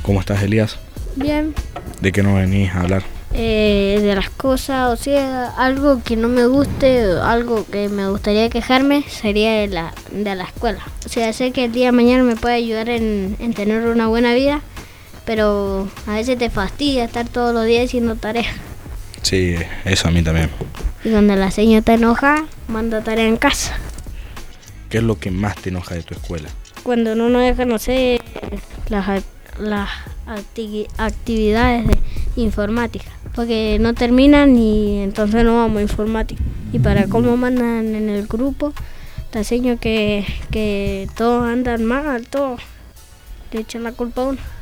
¿Cómo estás, Elías? Bien. ¿De qué nos venís a hablar? De las cosas, o sea, algo que no me guste, algo que me gustaría quejarme sería de la escuela. O sea, sé que el día de mañana me puede ayudar en tener una buena vida, pero a veces te fastidia estar todos los días haciendo tareas. Sí, eso a mí también. Y cuando la señora te enoja, manda tarea en casa. ¿Qué es lo que más te enoja de tu escuela? Cuando no nos deja, no sé, las actividades de informática, porque no terminan y entonces no vamos a informática. Y para cómo mandan en el grupo, te enseño que todos andan mal, todos le echan la culpa a uno.